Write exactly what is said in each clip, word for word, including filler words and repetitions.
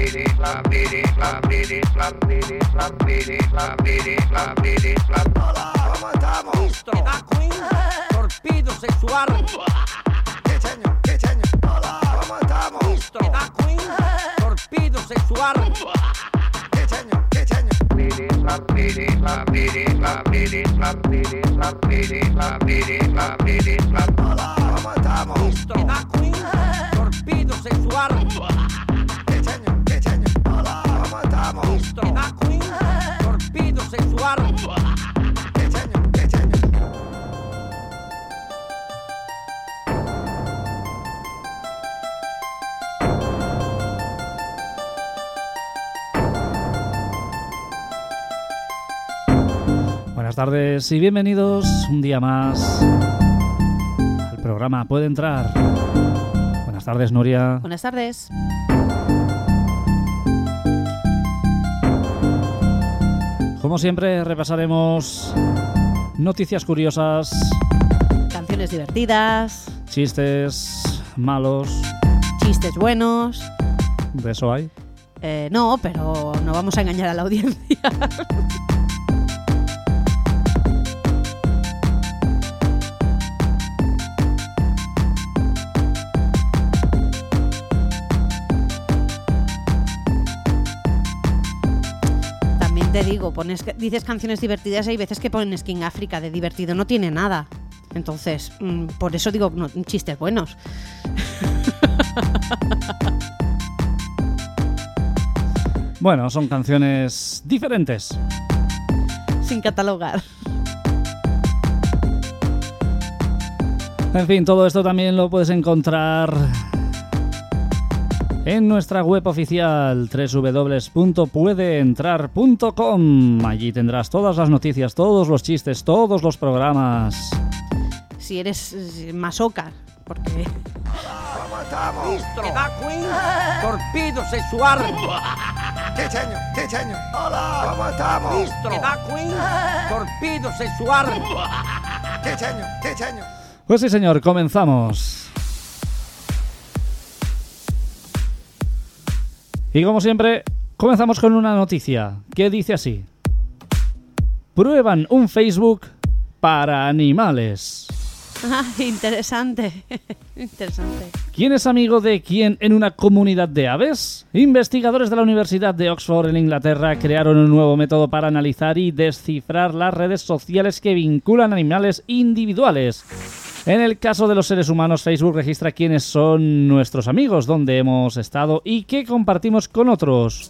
Hola, ¿cómo estamos? Edad Queen, torpedo sexual. ¿Qué señor? ¿Qué señor? Hola, ¿cómo estamos? Edad Queen, torpedo sexual. ¿Qué señor? ¿Qué señor? Hola, ¿cómo estamos? Edad Queen, torpedo sexual. ¿Qué señor? ¿Qué señor? Hola, ¿cómo estamos? Edad Queen, torpedo sexual. ¿Qué señor? ¿Qué señor? Buenas tardes y bienvenidos un día más al programa Puede Entrar. Buenas tardes, Nuria. Buenas tardes. Como siempre, repasaremos noticias curiosas, Canciones divertidas, chistes malos. chistes buenos. ¿De eso hay? Eh, no, pero no vamos a engañar a la audiencia. También te digo, pones, dices canciones divertidas y hay veces que pones King África, de divertido no tiene nada. Entonces, mm, por eso digo no, chistes buenos. Bueno, son canciones diferentes. Sin catalogar. En fin, todo esto también lo puedes encontrar en nuestra web oficial doble u doble u doble u punto puede entrar punto com. Allí tendrás todas las noticias, todos los chistes, todos los programas. Si eres eh, masoca, porque... ¿Cómo estamos? Edad Queen, torpedo sexual. ¿Qué señor? ¿Qué señor? Hola, ¿cómo estamos? Edad Queen, torpedo sexual. ¿Qué señor? ¿Qué señor? Pues sí, señor, comenzamos. Y como siempre, comenzamos con una noticia que dice así: prueban un Facebook para animales. Ah, interesante. Interesante. ¿Quién es amigo de quién en una comunidad de aves? Investigadores de la Universidad de Oxford en Inglaterra crearon un nuevo método para analizar y descifrar las redes sociales que vinculan animales individuales. En el caso de los seres humanos, Facebook registra quiénes son nuestros amigos, dónde hemos estado y qué compartimos con otros.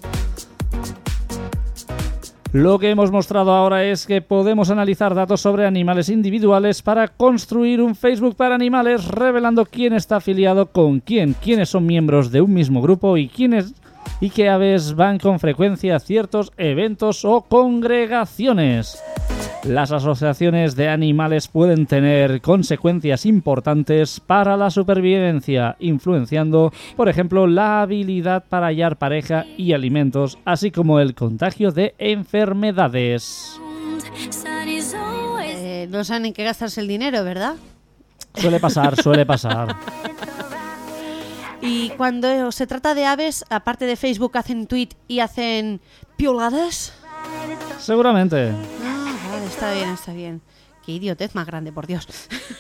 Lo que hemos mostrado ahora es que podemos analizar datos sobre animales individuales para construir un Facebook para animales, revelando quién está afiliado con quién, quiénes son miembros de un mismo grupo y quiénes y qué aves van con frecuencia a ciertos eventos o congregaciones. Las asociaciones de animales pueden tener consecuencias importantes para la supervivencia, influenciando, por ejemplo, la habilidad para hallar pareja y alimentos, así como el contagio de enfermedades. Eh, no saben en qué gastarse el dinero, ¿verdad? Suele pasar, suele pasar. Y cuando se trata de aves, aparte de Facebook, hacen tweet y hacen pioladas. Seguramente. Ah, vale, está bien, está bien. Qué idiotez más grande, por Dios.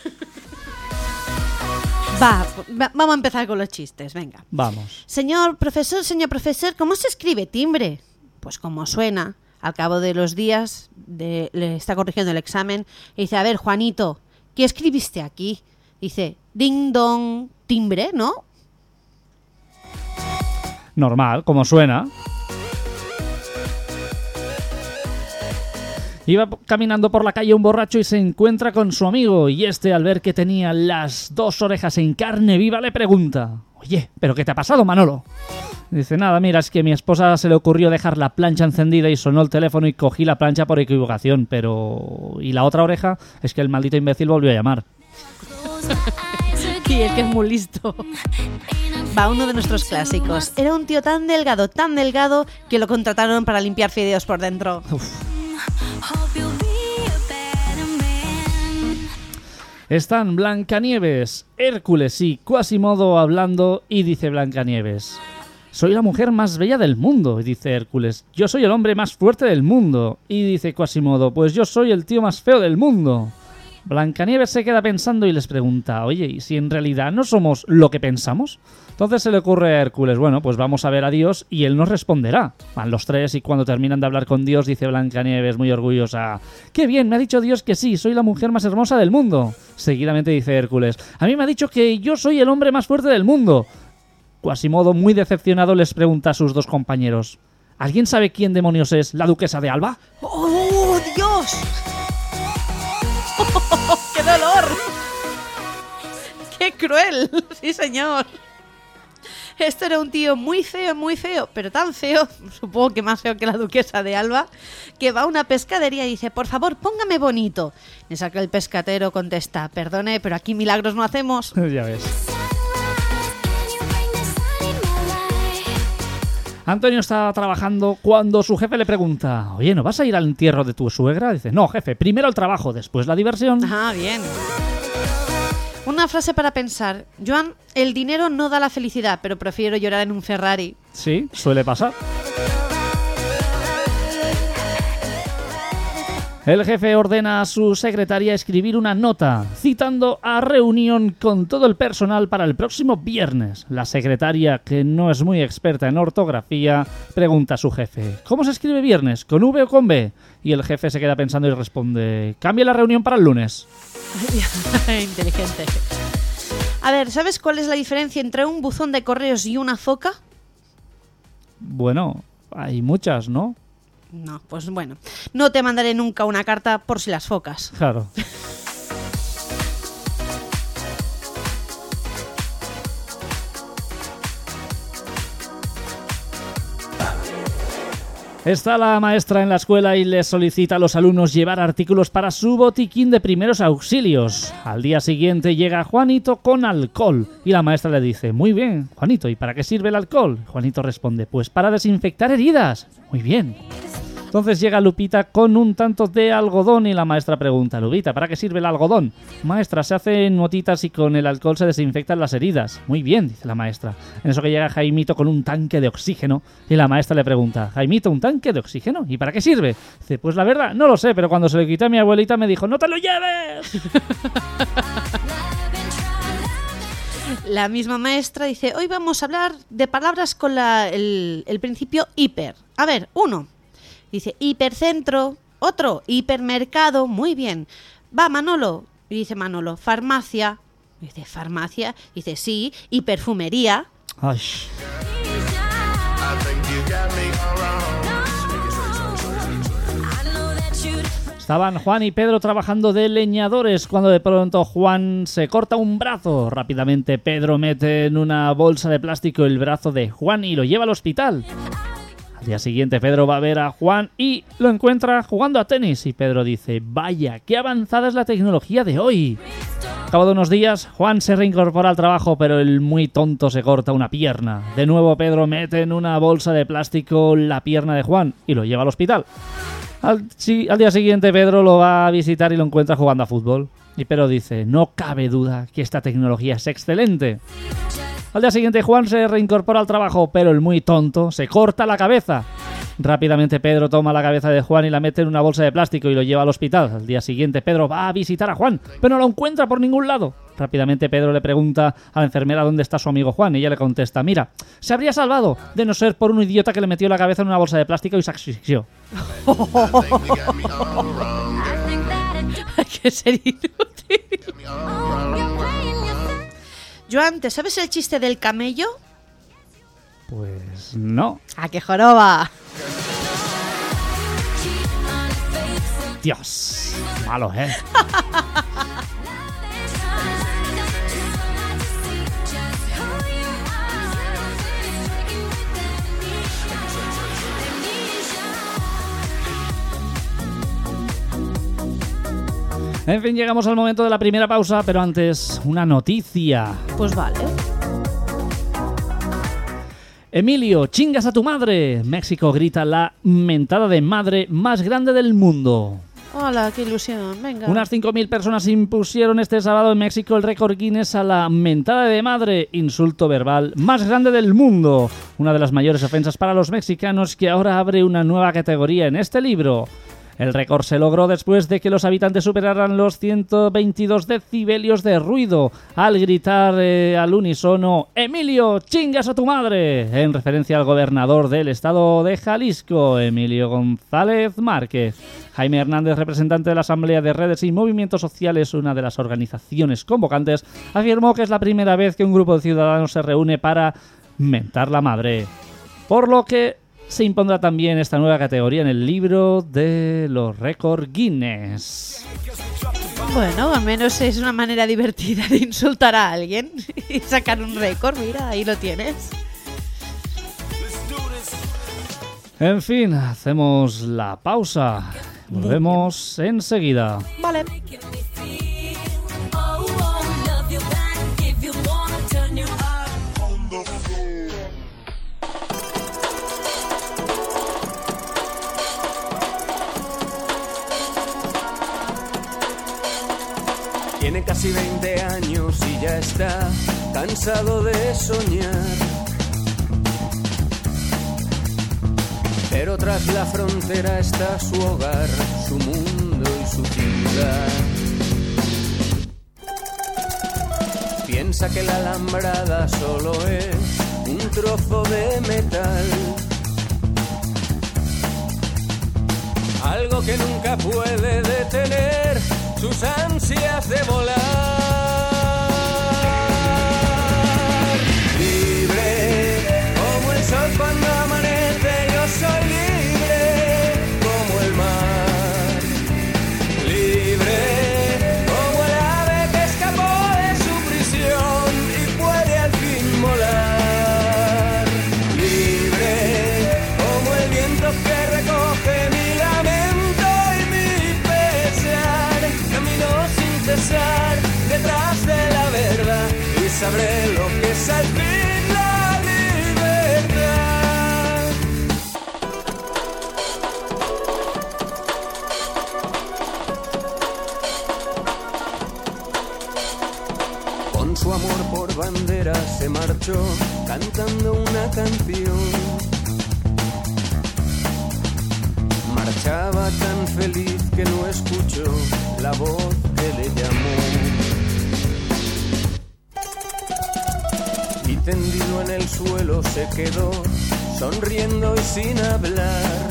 Va, va, vamos a empezar con los chistes, venga. Vamos. Señor profesor, señor profesor, ¿cómo se escribe timbre? Pues como suena. Al cabo de los días de, le está corrigiendo el examen y dice, a ver, Juanito, ¿qué escribiste aquí? Dice, ding dong, timbre, ¿no? Normal, como suena. Iba caminando por la calle un borracho y se encuentra con su amigo, y este, al ver que tenía las dos orejas en carne viva, le pregunta: oye, ¿pero qué te ha pasado, Manolo? Dice: nada, mira, es que a mi esposa se le ocurrió dejar la plancha encendida y sonó el teléfono y cogí la plancha por equivocación, pero... ¿y la otra oreja? Es que el maldito imbécil volvió a llamar. Y es que es muy listo. Va, uno de nuestros clásicos. Era un tío tan delgado, tan delgado, que lo contrataron para limpiar fideos por dentro. Uf. Están Blancanieves, Hércules y Quasimodo hablando y dice Blancanieves: soy la mujer más bella del mundo. Y dice Hércules, yo soy el hombre más fuerte del mundo. Y dice Quasimodo, pues yo soy el tío más feo del mundo. Blancanieves se queda pensando y les pregunta, oye, ¿y si en realidad no somos lo que pensamos? Entonces se le ocurre a Hércules, bueno, pues vamos a ver a Dios y él nos responderá. Van los tres y cuando terminan de hablar con Dios dice Blancanieves muy orgullosa, ¡qué bien! Me ha dicho Dios que sí, soy la mujer más hermosa del mundo. Seguidamente dice Hércules, a mí me ha dicho que yo soy el hombre más fuerte del mundo. Quasimodo, muy decepcionado, les pregunta a sus dos compañeros, ¿alguien sabe quién demonios es la duquesa de Alba? ¡Oh, Dios! ¡Qué dolor! ¡Qué cruel! Sí, señor. Esto era un tío muy feo, muy feo, pero tan feo, supongo que más feo que la duquesa de Alba, que va a una pescadería y dice, por favor, póngame bonito. Le saca el pescatero, contesta, perdone, pero aquí milagros no hacemos. Ya ves. Antonio estaba trabajando cuando su jefe le pregunta, oye, ¿no vas a ir al entierro de tu suegra? Dice, no, jefe, primero el trabajo, después la diversión. Ah, bien. Una frase para pensar. Joan, el dinero no da la felicidad, pero prefiero llorar en un Ferrari. Sí, suele pasar. El jefe ordena a su secretaria escribir una nota, citando a reunión con todo el personal para el próximo viernes. La secretaria, que no es muy experta en ortografía, pregunta a su jefe, ¿cómo se escribe viernes? ¿Con V o con B? Y el jefe se queda pensando y responde, cambia la reunión para el lunes. Inteligente. A ver, ¿sabes cuál es la diferencia entre un buzón de correos y una foca? Bueno, hay muchas, ¿no? No, pues bueno, no te mandaré nunca una carta por si las focas. Claro. Está la maestra en la escuela y le solicita a los alumnos llevar artículos para su botiquín de primeros auxilios. Al día siguiente llega Juanito con alcohol y la maestra le dice, muy bien, Juanito, ¿y para qué sirve el alcohol? Juanito responde, pues para desinfectar heridas. Muy bien. Entonces llega Lupita con un tanto de algodón y la maestra pregunta, Lupita, ¿para qué sirve el algodón? Maestra, se hacen motitas y con el alcohol se desinfectan las heridas. Muy bien, dice la maestra. En eso que llega Jaimito con un tanque de oxígeno y la maestra le pregunta, Jaimito, ¿un tanque de oxígeno? ¿Y para qué sirve? Dice, pues la verdad, no lo sé, pero cuando se lo quité a mi abuelita me dijo, ¡no te lo lleves! La misma maestra dice, hoy vamos a hablar de palabras con la, el, el principio hiper. A ver, uno. Dice hipercentro, otro, hipermercado, muy bien. Va Manolo, y dice Manolo, farmacia. Dice farmacia, dice sí, y perfumería. Ay. Estaban Juan y Pedro trabajando de leñadores cuando de pronto Juan se corta un brazo. Rápidamente Pedro mete en una bolsa de plástico el brazo de Juan y lo lleva al hospital. Al día siguiente Pedro va a ver a Juan y lo encuentra jugando a tenis y Pedro dice, vaya, qué avanzada es la tecnología de hoy. Al cabo de unos días Juan se reincorpora al trabajo, pero el muy tonto se corta una pierna. De nuevo Pedro mete en una bolsa de plástico la pierna de Juan y lo lleva al hospital. Al, sí, al día siguiente Pedro lo va a visitar y lo encuentra jugando a fútbol. Y Pedro dice, no cabe duda que esta tecnología es excelente. Al día siguiente Juan se reincorpora al trabajo, pero el muy tonto se corta la cabeza. Rápidamente Pedro toma la cabeza de Juan y la mete en una bolsa de plástico y lo lleva al hospital. Al día siguiente Pedro va a visitar a Juan, pero no lo encuentra por ningún lado. Rápidamente Pedro le pregunta a la enfermera dónde está su amigo Juan y ella le contesta, mira, se habría salvado de no ser por un idiota que le metió la cabeza en una bolsa de plástico y se asfixió. Hay que ser inútil. Joan, ¿te sabes el chiste del camello? Pues no. ¡Ah, qué joroba! Dios, malo, ¿eh? En fin, llegamos al momento de la primera pausa, pero antes una noticia. Pues vale. Emilio, chingas a tu madre. México grita la mentada de madre más grande del mundo. Hola, qué ilusión, venga. Unas cinco mil personas impusieron este sábado en México el récord Guinness a la mentada de madre, insulto verbal más grande del mundo. Una de las mayores ofensas para los mexicanos, que ahora abre una nueva categoría en este libro. El récord se logró después de que los habitantes superaran los ciento veintidós decibelios de ruido al gritar eh, al unísono «Emilio, chingas a tu madre», en referencia al gobernador del estado de Jalisco, Emilio González Márquez. Jaime Hernández, representante de la Asamblea de Redes y Movimientos Sociales, una de las organizaciones convocantes, afirmó que es la primera vez que un grupo de ciudadanos se reúne para mentar la madre. Por lo que se impondrá también esta nueva categoría en el libro de los récords Guinness. Bueno, al menos es una manera divertida de insultar a alguien y sacar un récord. Mira, ahí lo tienes. En fin, hacemos la pausa. Volvemos enseguida. Vale. Tiene casi veinte años y ya está cansado de soñar. Pero tras la frontera está su hogar, su mundo y su ciudad. Piensa que la alambrada solo es un trozo de metal, algo que nunca puede detener sus ansias de volar. Libre como el sol cuando amanece, yo soy libre como el mar. Libre como el ave que escapó de su prisión y puede al fin volar. Libre como el viento que recoge mi lamento y mi pesar. Camino sin cesar detrás de la verdad y sabré lo que es al fin la libertad. Con su amor por bandera se marchó cantando una canción. Marchaba tan feliz que no escuchó la voz que le llamó. Y tendido en el suelo se quedó, sonriendo y sin hablar.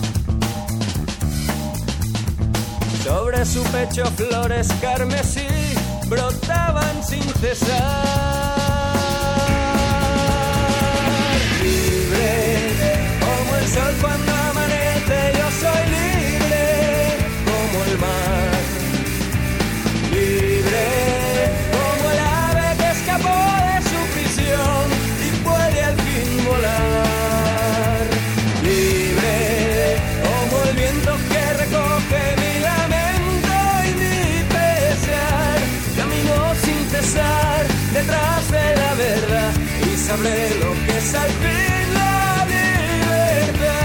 Sobre su pecho flores carmesí brotaban sin cesar. Libre como el sol cuando amanece, yo soy libre como el mar. Libre como el ave que escapó de su prisión y puede al fin volar. Libre como el viento que recoge mi lamento y mi pesar. Camino sin cesar detrás de la verdad y sabré lo que es al fin la libertad.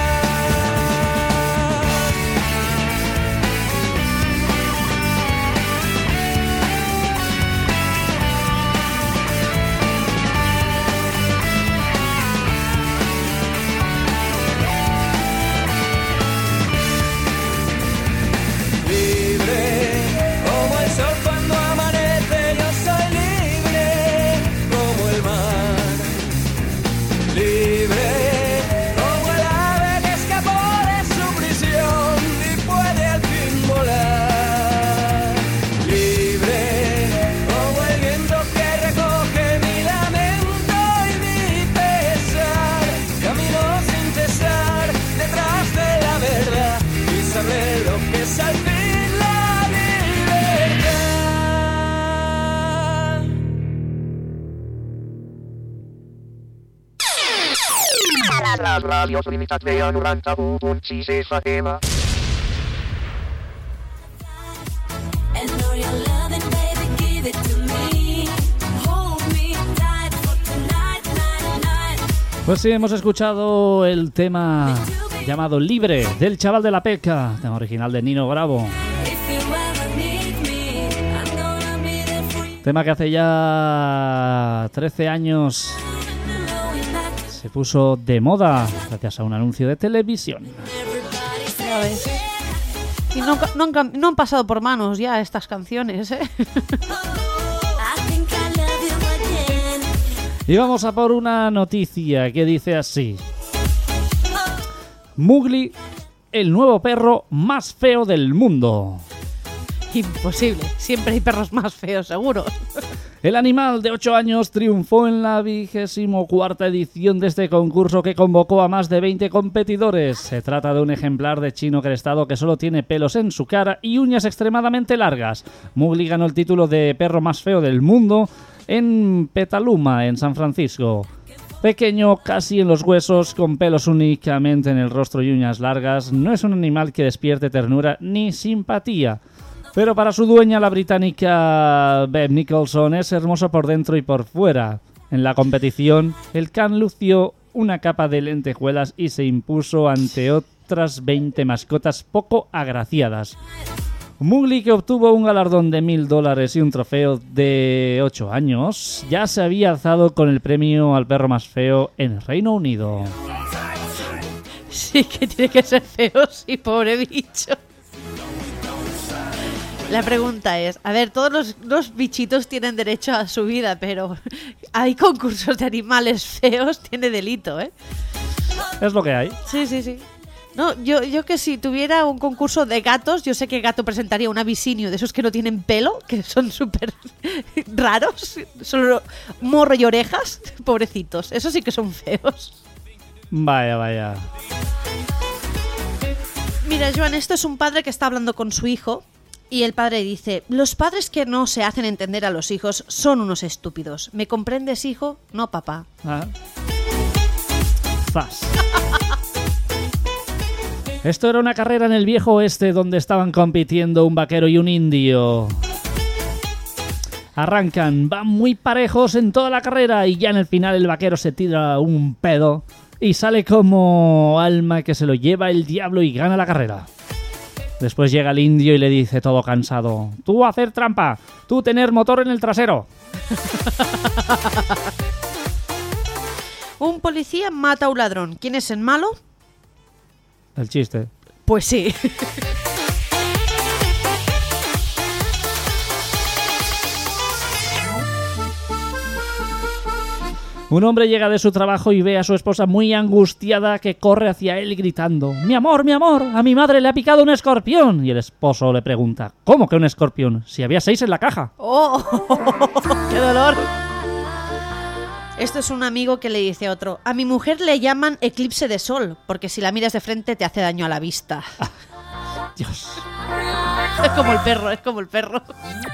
Radio Trinitat Vea noranta-u punt sis F M. Pues sí, hemos escuchado el tema llamado Libre del Chaval de la Peca, tema original de Nino Bravo. Tema que hace ya trece años se puso de moda gracias a un anuncio de televisión. Ya ves. Y no, no, han, no han pasado por manos ya estas canciones, ¿eh? Y vamos a por una noticia que dice así: Mowgli, el nuevo perro más feo del mundo. Imposible, siempre hay perros más feos, seguro. El animal de ocho años triunfó en la vigésimo cuarta edición de este concurso que convocó a más de veinte competidores. Se trata de un ejemplar de chino crestado que solo tiene pelos en su cara y uñas extremadamente largas. Mowgli ganó el título de perro más feo del mundo en Petaluma, en San Francisco. Pequeño, casi en los huesos, con pelos únicamente en el rostro y uñas largas, no es un animal que despierte ternura ni simpatía. Pero para su dueña, la británica Beth Nicholson, es hermoso por dentro y por fuera. En la competición, el can lució una capa de lentejuelas y se impuso ante otras veinte mascotas poco agraciadas. Mowgli, que obtuvo un galardón de mil dólares y un trofeo de ocho años, ya se había alzado con el premio al perro más feo en el Reino Unido. Sí que tiene que ser feo, sí, pobre bicho. La pregunta es, a ver, todos los, los bichitos tienen derecho a su vida, pero hay concursos de animales feos, tiene delito, ¿eh? Es lo que hay. Sí, sí, sí. No, yo, yo que si tuviera un concurso de gatos, yo sé que gato presentaría un abisinio de esos que no tienen pelo, que son súper raros, solo morro y orejas, pobrecitos, esos sí que son feos. Vaya, vaya. Mira, Joan, esto es un padre que está hablando con su hijo. Y el padre dice, los padres que no se hacen entender a los hijos son unos estúpidos. ¿Me comprendes, hijo? No, papá. Ah. Zas. Esto era una carrera en el viejo oeste donde estaban compitiendo un vaquero y un indio. Arrancan, van muy parejos en toda la carrera y ya en el final el vaquero se tira un pedo y sale como alma que se lo lleva el diablo y gana la carrera. Después llega el indio y le dice todo cansado, tú hacer trampa, tú tener motor en el trasero. Un policía mata a un ladrón. ¿Quién es el malo? El chiste. Pues sí. Un hombre llega de su trabajo y ve a su esposa muy angustiada que corre hacia él gritando, ¡Mi amor, mi amor! ¡A mi madre le ha picado un escorpión! Y el esposo le pregunta, ¿cómo que un escorpión? Si había seis en la caja. ¡Oh! ¡Qué dolor! Esto es un amigo que le dice a otro, a mi mujer le llaman eclipse de sol, porque si la miras de frente te hace daño a la vista. Ah, Dios. Es como el perro, es como el perro.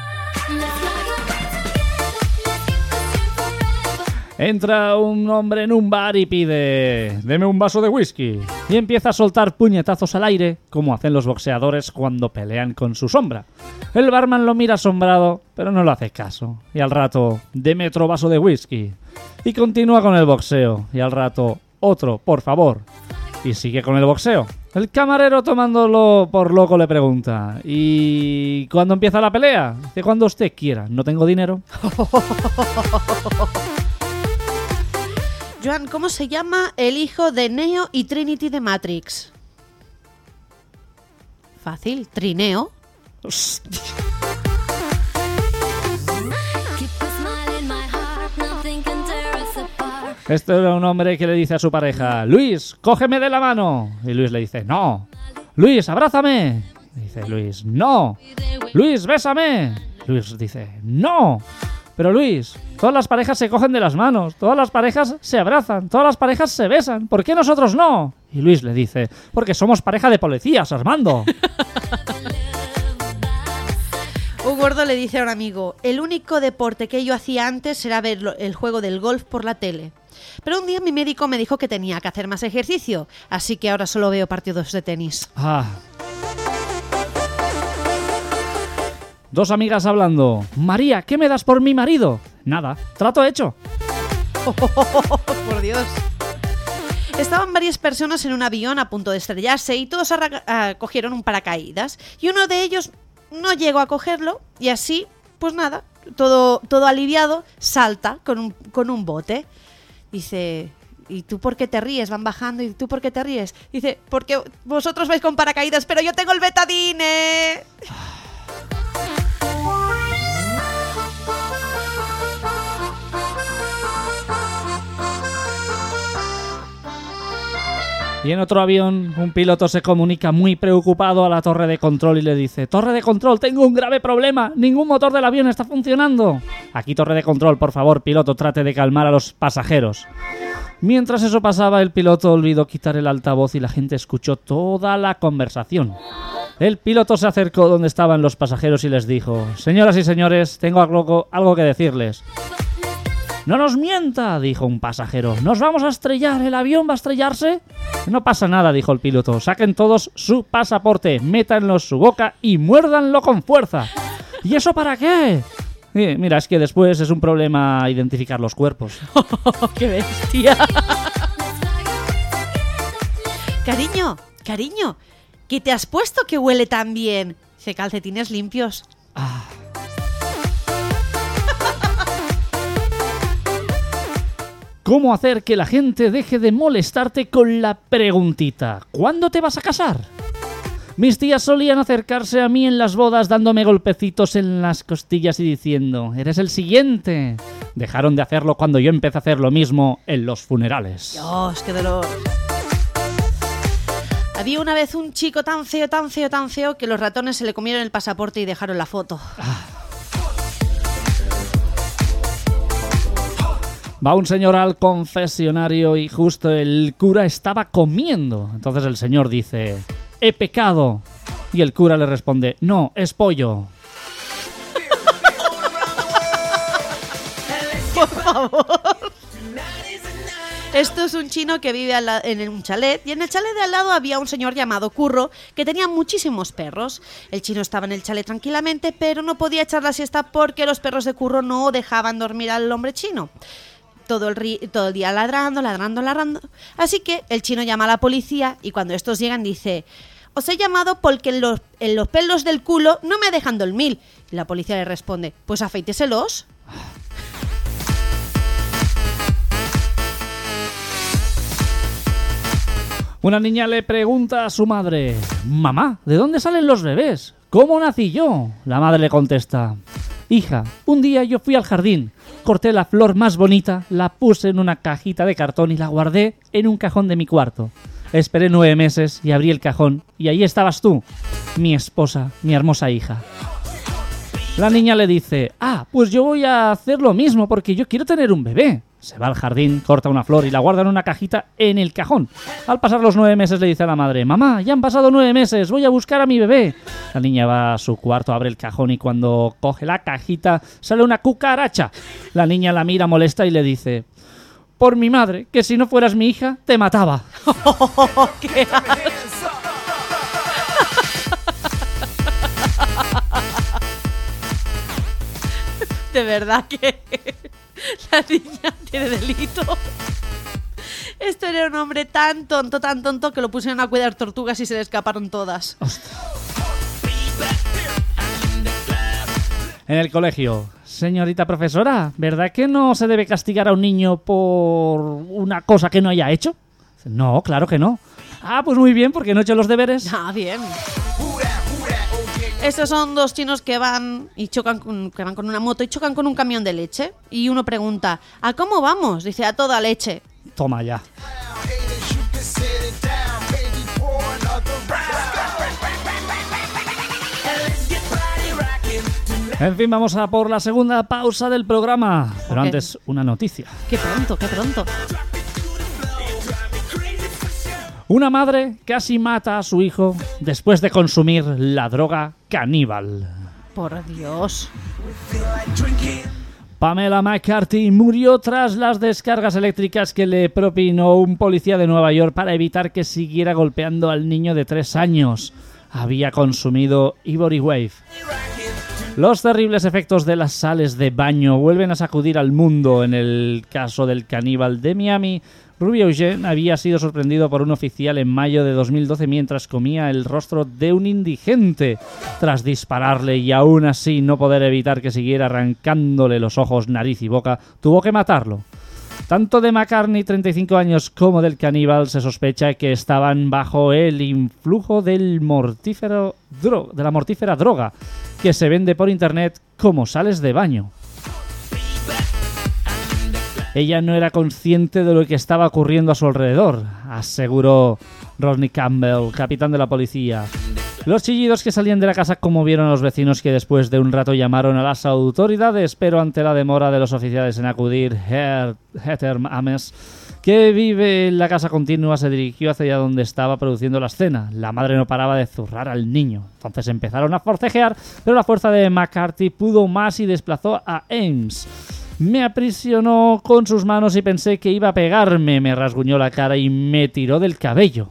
Entra un hombre en un bar y pide, deme un vaso de whisky. Y empieza a soltar puñetazos al aire, como hacen los boxeadores cuando pelean con su sombra. El barman lo mira asombrado, pero no le hace caso. Y al rato, deme otro vaso de whisky. Y continúa con el boxeo. Y al rato, otro, por favor. Y sigue con el boxeo. El camarero, tomándolo por loco, le pregunta, ¿y cuándo empieza la pelea? Dice, cuando usted quiera, no tengo dinero. Joan, ¿cómo se llama el hijo de Neo y Trinity de Matrix? Fácil, Trineo. Hostia. Este era un hombre que le dice a su pareja, Luis, cógeme de la mano. Y Luis le dice, no. Luis, abrázame. Dice Luis, no. Luis, bésame. Luis dice, no. Pero Luis, todas las parejas se cogen de las manos, todas las parejas se abrazan, todas las parejas se besan. ¿Por qué nosotros no? Y Luis le dice, porque somos pareja de policías, Armando. Un gordo le dice a un amigo, el único deporte que yo hacía antes era ver el juego del golf por la tele. Pero un día mi médico me dijo que tenía que hacer más ejercicio, así que ahora solo veo partidos de tenis. Ah. Dos amigas hablando. María, ¿qué me das por mi marido? Nada, trato hecho. Oh, oh, oh, oh, por Dios. Estaban varias personas en un avión a punto de estrellarse y todos arra- uh, cogieron un paracaídas. Y uno de ellos no llegó a cogerlo y así pues nada, todo, todo aliviado, salta con un, con un bote. Dice, ¿y tú por qué te ríes? Van bajando, ¿y tú por qué te ríes? Dice, porque vosotros vais con paracaídas, pero yo tengo el betadine. Y en otro avión, un piloto se comunica muy preocupado a la torre de control y le dice: Torre de control, tengo un grave problema, ningún motor del avión está funcionando. Aquí, torre de control, por favor, piloto, trate de calmar a los pasajeros. Mientras eso pasaba, el piloto olvidó quitar el altavoz y la gente escuchó toda la conversación. El piloto se acercó donde estaban los pasajeros y les dijo: Señoras y señores, tengo algo, algo que decirles. ¡No nos mienta!, dijo un pasajero. ¡Nos vamos a estrellar! ¿El avión va a estrellarse? No pasa nada, dijo el piloto. Saquen todos su pasaporte, métanlo en su boca y muérdanlo con fuerza. ¿Y eso para qué? Eh, mira, es que después es un problema identificar los cuerpos. ¡Qué bestia! Cariño, cariño, ¿qué te has puesto que huele tan bien? Dice, calcetines limpios. Ah. ¿Cómo hacer que la gente deje de molestarte con la preguntita: ¿cuándo te vas a casar? Mis tías solían acercarse a mí en las bodas dándome golpecitos en las costillas y diciendo: «Eres el siguiente». Dejaron de hacerlo cuando yo empecé a hacer lo mismo en los funerales. Dios, qué dolor. Había una vez un chico tan feo, tan feo, tan feo que los ratones se le comieron el pasaporte y dejaron la foto. Ah. Va un señor al confesionario y justo el cura estaba comiendo. Entonces el señor dice: «He pecado». Y el cura le responde: «No, es pollo». Por favor. Esto es un chino que vive la- en un chalet, y en el chalet de al lado había un señor llamado Curro que tenía muchísimos perros. El chino estaba en el chalet tranquilamente, pero no podía echar la siesta porque los perros de Curro no dejaban dormir al hombre chino. Todo el, ri- todo el día ladrando, ladrando, ladrando. Así que el chino llama a la policía y cuando estos llegan dice: «Os he llamado porque en los, en los pelos del culo no me dejan dormir». Y la policía le responde: «Pues afeíteselos». Una niña le pregunta a su madre: «Mamá, ¿de dónde salen los bebés? ¿Cómo nací yo?». La madre le contesta: «Hija, un día yo fui al jardín, corté la flor más bonita, la puse en una cajita de cartón y la guardé en un cajón de mi cuarto. Esperé nueve meses y abrí el cajón y ahí estabas tú, mi esposa, mi hermosa hija». La niña le dice: «Ah, pues yo voy a hacer lo mismo porque yo quiero tener un bebé». Se va al jardín, corta una flor y la guarda en una cajita en el cajón. Al pasar los nueve meses le dice a la madre: «Mamá, ya han pasado nueve meses, voy a buscar a mi bebé». La niña va a su cuarto, abre el cajón y cuando coge la cajita sale una cucaracha. La niña la mira molesta y le dice: «Por mi madre, que si no fueras mi hija, te mataba». Oh, ¡qué asco! De verdad que la niña tiene delito. Esto era un hombre tan tonto, tan tonto que lo pusieron a cuidar tortugas y se le escaparon todas. En el colegio: «Señorita profesora, ¿verdad que no se debe castigar a un niño por una cosa que no haya hecho?». Dice: «No, claro que no». «Ah, pues muy bien, porque no he hecho los deberes». Ah, bien. Estos son dos chinos que van y chocan con, que van con una moto y chocan con un camión de leche. Y uno pregunta: ¿a cómo vamos? Dice: a toda leche. Toma ya. En fin, vamos a por la segunda pausa del programa. Pero Ok. antes, una noticia. Qué pronto, qué pronto. Una madre casi mata a su hijo después de consumir la droga caníbal. Por Dios. Pamela McCarthy murió tras las descargas eléctricas que le propinó un policía de Nueva York para evitar que siguiera golpeando al niño de tres años. Había consumido Ivory Wave. Los terribles efectos de las sales de baño vuelven a sacudir al mundo. En el caso del caníbal de Miami, Ruby Eugene había sido sorprendido por un oficial en mayo de dos mil doce mientras comía el rostro de un indigente. Tras dispararle y aún así no poder evitar que siguiera arrancándole los ojos, nariz y boca, tuvo que matarlo. Tanto de McCartney, treinta y cinco años, como del caníbal se sospecha que estaban bajo el influjo del mortífero dro- de la mortífera droga que se vende por internet como sales de baño. Ella no era consciente de lo que estaba ocurriendo a su alrededor, aseguró Rodney Campbell, capitán de la policía. Los chillidos que salían de la casa conmovieron a los vecinos, que después de un rato llamaron a las autoridades, pero ante la demora de los oficiales en acudir, Heather Ames, que vive en la casa continua, se dirigió hacia donde estaba produciendo la escena. La madre no paraba de zurrar al niño. Entonces empezaron a forcejear, pero la fuerza de McCarthy pudo más y desplazó a Ames. Me aprisionó con sus manos y pensé que iba a pegarme, me rasguñó la cara y me tiró del cabello.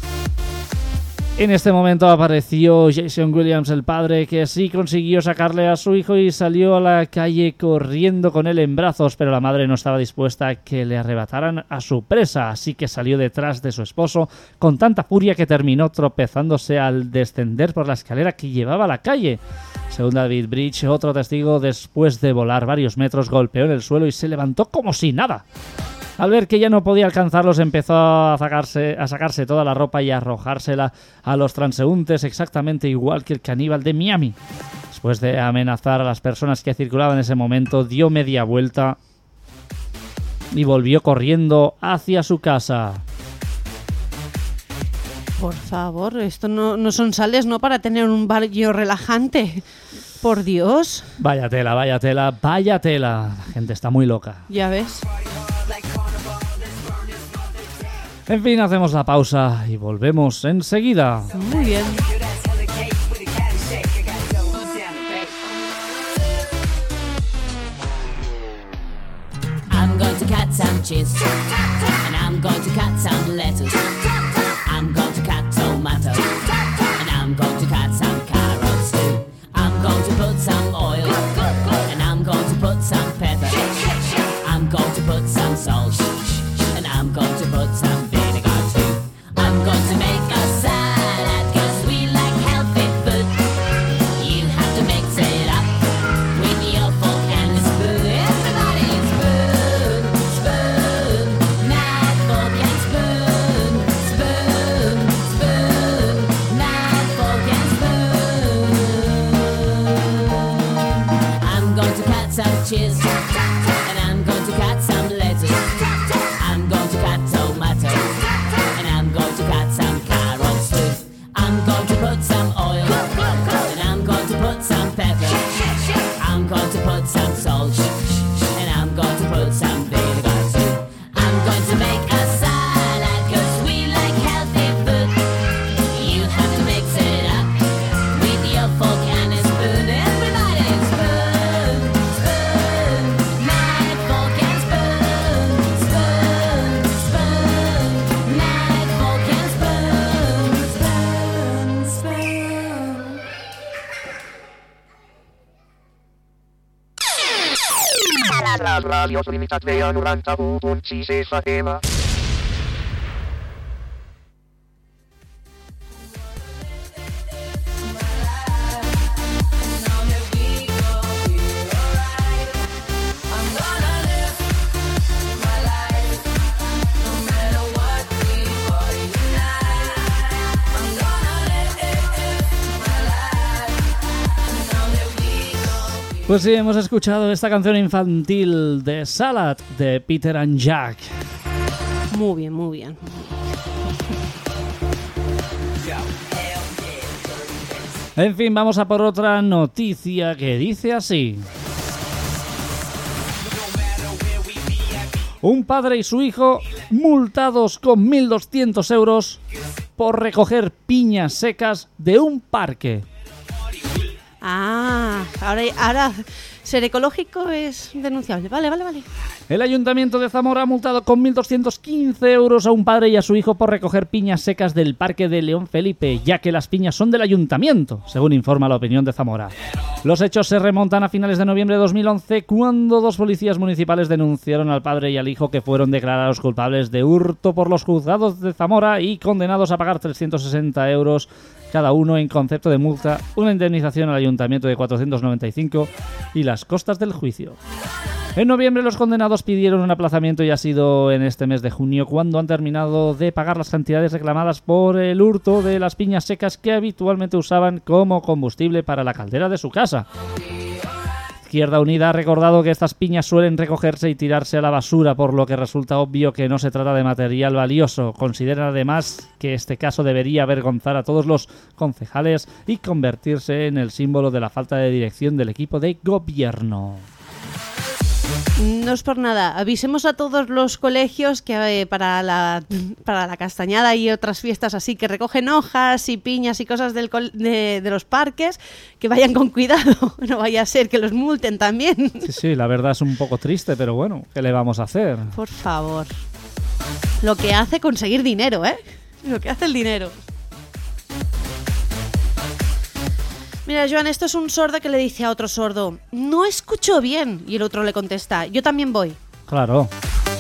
En este momento apareció Jason Williams, el padre, que sí consiguió sacarle a su hijo y salió a la calle corriendo con él en brazos, pero la madre no estaba dispuesta a que le arrebataran a su presa, así que salió detrás de su esposo con tanta furia que terminó tropezándose al descender por la escalera que llevaba a la calle. Según David Bridge, otro testigo, después de volar varios metros, golpeó en el suelo y se levantó como si nada. Al ver que ya no podía alcanzarlos, empezó a sacarse, a sacarse toda la ropa y a arrojársela a los transeúntes, exactamente igual que el caníbal de Miami. Después de amenazar a las personas que circulaban en ese momento, dio media vuelta y volvió corriendo hacia su casa. Por favor, esto no, no son sales, ¿no? Para tener un baño relajante. Por Dios. Vaya tela, vaya tela, vaya tela. La gente está muy loca. Ya ves. En fin, hacemos la pausa y volvemos enseguida. Muy bien. I'm going to cut some cheese, and I'm going to cut some lettuce. I'm going to cut tomato, and I'm going to cut some carrots too. I'm going to put some oil, and I'm going to put some pepper. I'm going to put some salt, and I'm going to put some vinegar too. I'm going to make a salad, 'cause we like healthy food. You have to mix it up with your fork and a spoon. Everybody spoon, spoon, knife, fork and spoon. Spoon, spoon, knife, fork and spoon. I'm going to cut some cheese, and I'm going to cut some lettuce. I'm going to cut tomato, and I'm going to cut some carrots too. I'm going to put some oil, and I'm going to put some pepper. I'm going to put some salt, and I'm going to put some vinegar too. I'm going to make a salad, 'cause we like healthy food. You have to mix it up with your fork and a spoon. Everybody spoon, spoon, knife, fork and spoon. Spoon, spoon, knife, fork and spoon. Spoon, spoon. La radio Trinitat Vea noranta-u punt sis F M. Pues sí, hemos escuchado esta canción infantil de Salad de Peter and Jack. Muy bien, muy bien. En fin, vamos a por otra noticia que dice así. Un padre y su hijo multados con mil doscientos euros por recoger piñas secas de un parque. Ah, ahora, ahora ser ecológico es denunciable. Vale, vale, vale. El Ayuntamiento de Zamora ha multado con mil doscientos quince euros a un padre y a su hijo por recoger piñas secas del Parque de León Felipe, ya que las piñas son del Ayuntamiento, según informa La Opinión de Zamora. Los hechos se remontan a finales de noviembre de dos mil once, cuando dos policías municipales denunciaron al padre y al hijo, que fueron declarados culpables de hurto por los juzgados de Zamora y condenados a pagar trescientos sesenta euros cada uno en concepto de multa, una indemnización al Ayuntamiento de cuatrocientos noventa y cinco y las costas del juicio. En noviembre los condenados pidieron un aplazamiento y ha sido en este mes de junio cuando han terminado de pagar las cantidades reclamadas por el hurto de las piñas secas que habitualmente usaban como combustible para la caldera de su casa. Izquierda Unida ha recordado que estas piñas suelen recogerse y tirarse a la basura, por lo que resulta obvio que no se trata de material valioso. Consideran además que este caso debería avergonzar a todos los concejales y convertirse en el símbolo de la falta de dirección del equipo de gobierno. No es por nada. Avisemos a todos los colegios que eh, para la para la castañada y otras fiestas así que recogen hojas y piñas y cosas del col- de, de los parques, que vayan con cuidado. No vaya a ser que los multen también. Sí, sí, la verdad es un poco triste, pero bueno, ¿qué le vamos a hacer? Por favor. Lo que hace conseguir dinero, ¿eh? Lo que hace el dinero. Mira, Joan, esto es un sordo que le dice a otro sordo: no escucho bien. Y el otro le contesta: yo también voy. Claro.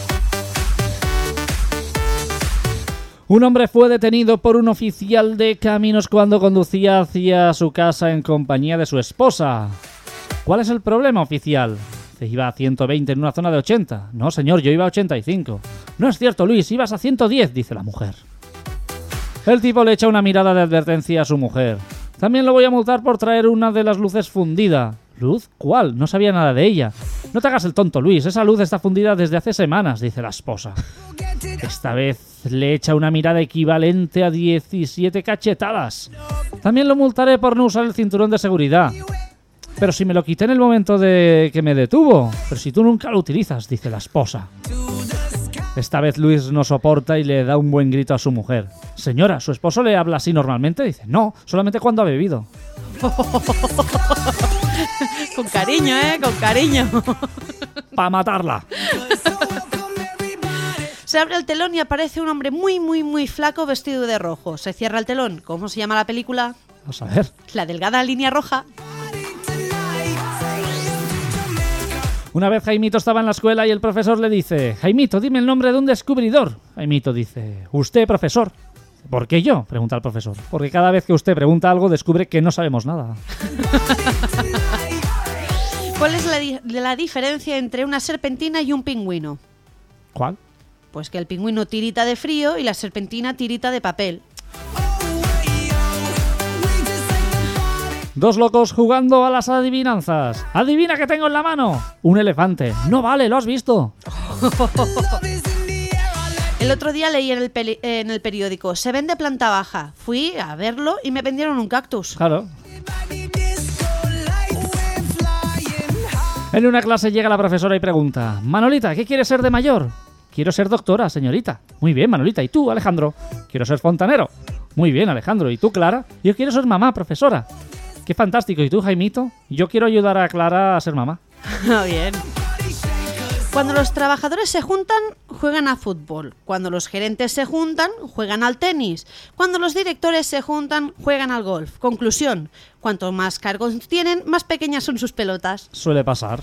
Un hombre fue detenido por un oficial de caminos cuando conducía hacia su casa en compañía de su esposa. ¿Cuál es el problema, oficial? Se iba a ciento veinte en una zona de ochenta. No, señor, yo iba a ochenta y cinco. No es cierto, Luis, ibas a ciento diez, dice la mujer. El tipo le echa una mirada de advertencia a su mujer. También lo voy a multar por traer una de las luces fundida. ¿Luz? ¿Cuál? No sabía nada de ella. No te hagas el tonto, Luis. Esa luz está fundida desde hace semanas, dice la esposa. Esta vez le echa una mirada equivalente a diecisiete cachetadas. También lo multaré por no usar el cinturón de seguridad. Pero si me lo quité en el momento de que me detuvo. Pero si tú nunca lo utilizas, dice la esposa. Esta vez Luis no soporta y le da un buen grito a su mujer. Señora, ¿su esposo le habla así normalmente? Dice, no, solamente cuando ha bebido. Con cariño, ¿eh? Con cariño. ¡Pa' matarla! Se abre el telón y aparece un hombre muy, muy, muy flaco vestido de rojo. Se cierra el telón. ¿Cómo se llama la película? Vamos a ver. La delgada línea roja. Una vez Jaimito estaba en la escuela y el profesor le dice: Jaimito, dime el nombre de un descubridor. Jaimito dice: usted, profesor. ¿Por qué yo?, pregunta el profesor. Porque cada vez que usted pregunta algo descubre que no sabemos nada. ¿Cuál es la, di- la diferencia entre una serpentina y un pingüino? ¿Cuál? Pues que el pingüino tirita de frío y la serpentina tirita de papel. Dos locos jugando a las adivinanzas. ¡Adivina qué tengo en la mano! Un elefante. No vale, ¿lo has visto? El otro día leí en el, peli- en el periódico: se vende planta baja. Fui a verlo y me vendieron un cactus. Claro. En una clase llega la profesora y pregunta: Manolita, ¿qué quieres ser de mayor? Quiero ser doctora, señorita. Muy bien, Manolita. ¿Y tú, Alejandro? Quiero ser fontanero. Muy bien, Alejandro. ¿Y tú, Clara? Yo quiero ser mamá, profesora. Qué fantástico. ¿Y tú, Jaimito? Yo quiero ayudar a Clara a ser mamá. Bien. Cuando los trabajadores se juntan, juegan a fútbol. Cuando los gerentes se juntan, juegan al tenis. Cuando los directores se juntan, juegan al golf. Conclusión: cuanto más cargos tienen, más pequeñas son sus pelotas. Suele pasar.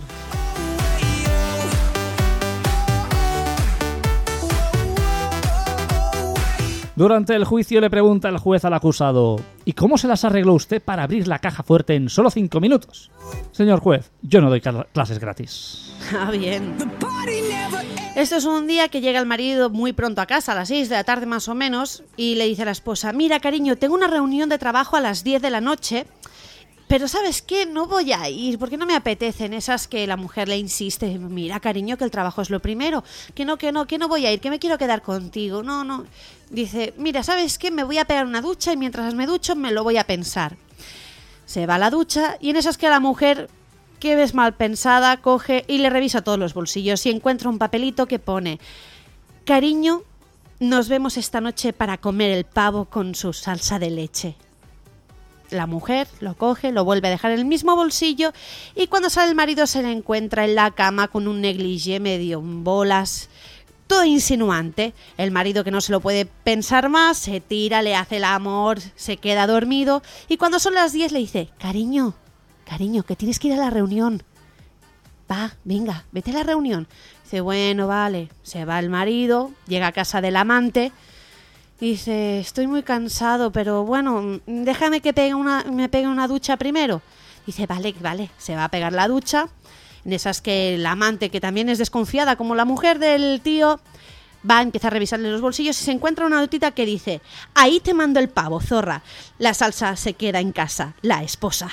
Durante el juicio le pregunta el juez al acusado: ¿y cómo se las arregló usted para abrir la caja fuerte en solo cinco minutos? Señor juez, yo no doy cl- clases gratis. Ah, bien. Esto es un día que llega el marido muy pronto a casa, a las seis de la tarde más o menos, y le dice a la esposa: mira, cariño, tengo una reunión de trabajo a las diez de la noche, pero ¿sabes qué? No voy a ir porque no me apetecen esas que la mujer le insiste. Mira, cariño, que el trabajo es lo primero. Que no, que no, que no voy a ir, que me quiero quedar contigo. No, no. Dice: mira, ¿sabes qué? Me voy a pegar una ducha y mientras me ducho me lo voy a pensar. Se va a la ducha y en esas que la mujer, que ves mal pensada, coge y le revisa todos los bolsillos y encuentra un papelito que pone: cariño, nos vemos esta noche para comer el pavo con su salsa de leche. la mujer lo coge, lo vuelve a dejar en el mismo bolsillo y cuando sale el marido se le encuentra en la cama con un negligé medio en bolas, todo insinuante. El marido, que no se lo puede pensar más, se tira, le hace el amor, se queda dormido y cuando son las diez le dice: cariño, cariño, que tienes que ir a la reunión. Va, venga, vete a la reunión. Dice: bueno, vale. Se va el marido, llega a casa del amante. Dice: estoy muy cansado, pero bueno, déjame que pegue una, me pegue una ducha primero. Dice: vale, vale. Se va a pegar la ducha. En esas que el amante, que también es desconfiada como la mujer del tío, va a empezar a revisarle los bolsillos y se encuentra una notita que dice: ahí te mando el pavo, zorra. La salsa se queda en casa, la esposa.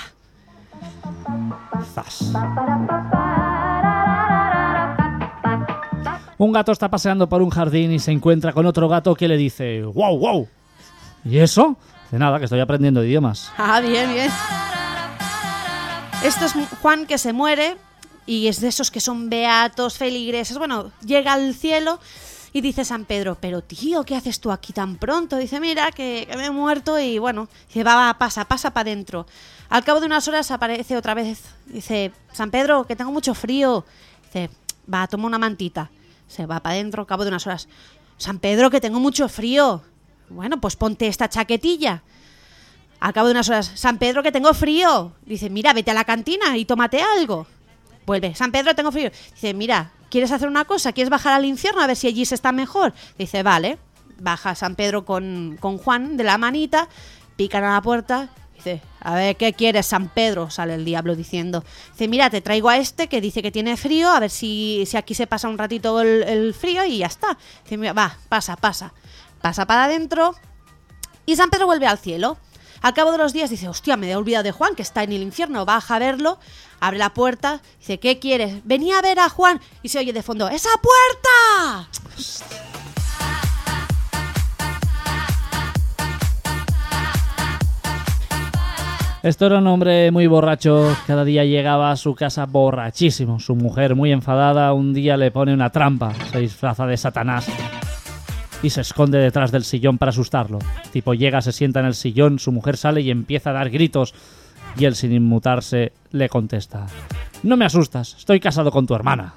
Zas. Un gato está paseando por un jardín y se encuentra con otro gato que le dice: ¡wow, wow! ¿Y eso? De nada, que estoy aprendiendo idiomas. Ah, bien, bien. Esto es Juan, que se muere y es de esos que son beatos, feligreses. Bueno, llega al cielo y dice San Pedro: pero tío, ¿qué haces tú aquí tan pronto? Dice: mira, que, que me he muerto y bueno. Dice: va, va, pasa, pasa para adentro. Al cabo de unas horas aparece otra vez. Dice: San Pedro, que tengo mucho frío. Dice: va, toma una mantita. Se va para adentro. Al cabo de unas horas: San Pedro, que tengo mucho frío. Bueno, pues ponte esta chaquetilla. Al cabo de unas horas: San Pedro, que tengo frío. Dice: mira, vete a la cantina y tómate algo. Vuelve: San Pedro, tengo frío. Dice: mira, ¿quieres hacer una cosa? ¿Quieres bajar al infierno a ver si allí se está mejor? Dice: vale. Baja San Pedro con, con Juan de la manita, pican a la puerta. Dice: a ver, ¿qué quieres, San Pedro? Sale el diablo diciendo. Dice: mira, te traigo a este que dice que tiene frío, a ver si, si aquí se pasa un ratito el, el frío y ya está. Dice: mira, va, pasa, pasa. Pasa para adentro y San Pedro vuelve al cielo. Al cabo de los días dice: hostia, me he olvidado de Juan, que está en el infierno. Baja a verlo, abre la puerta, dice: ¿qué quieres? Venía a ver a Juan. Y se oye de fondo: ¡esa puerta! Esto era un hombre muy borracho. Cada día llegaba a su casa borrachísimo. Su mujer, muy enfadada, un día le pone una trampa. Se disfraza de Satanás y se esconde detrás del sillón para asustarlo. Tipo, llega, se sienta en el sillón, su mujer sale y empieza a dar gritos. Y él, sin inmutarse, le contesta: no me asustas, estoy casado con tu hermana.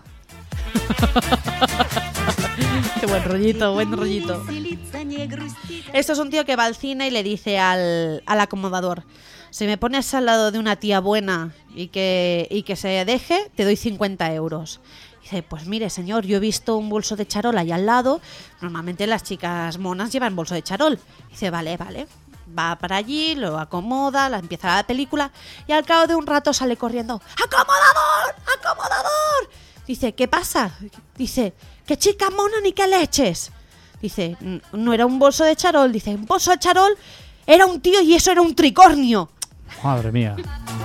Qué buen rollito, buen rollito. Esto es un tío que va al cine y le dice al, al acomodador: si me pones al lado de una tía buena y que, y que se deje, te doy cincuenta euros. Dice: pues mire, señor, yo he visto un bolso de charol ahí al lado. Normalmente las chicas monas llevan bolso de charol. Dice: vale, vale. Va para allí, lo acomoda, la empieza la película y al cabo de un rato sale corriendo: ¡acomodador! ¡Acomodador! Dice: ¿qué pasa? Dice: ¿qué chica mona ni qué leches? Dice: no era un bolso de charol. Dice: un bolso de charol era un tío y eso era un tricornio. Madre mía.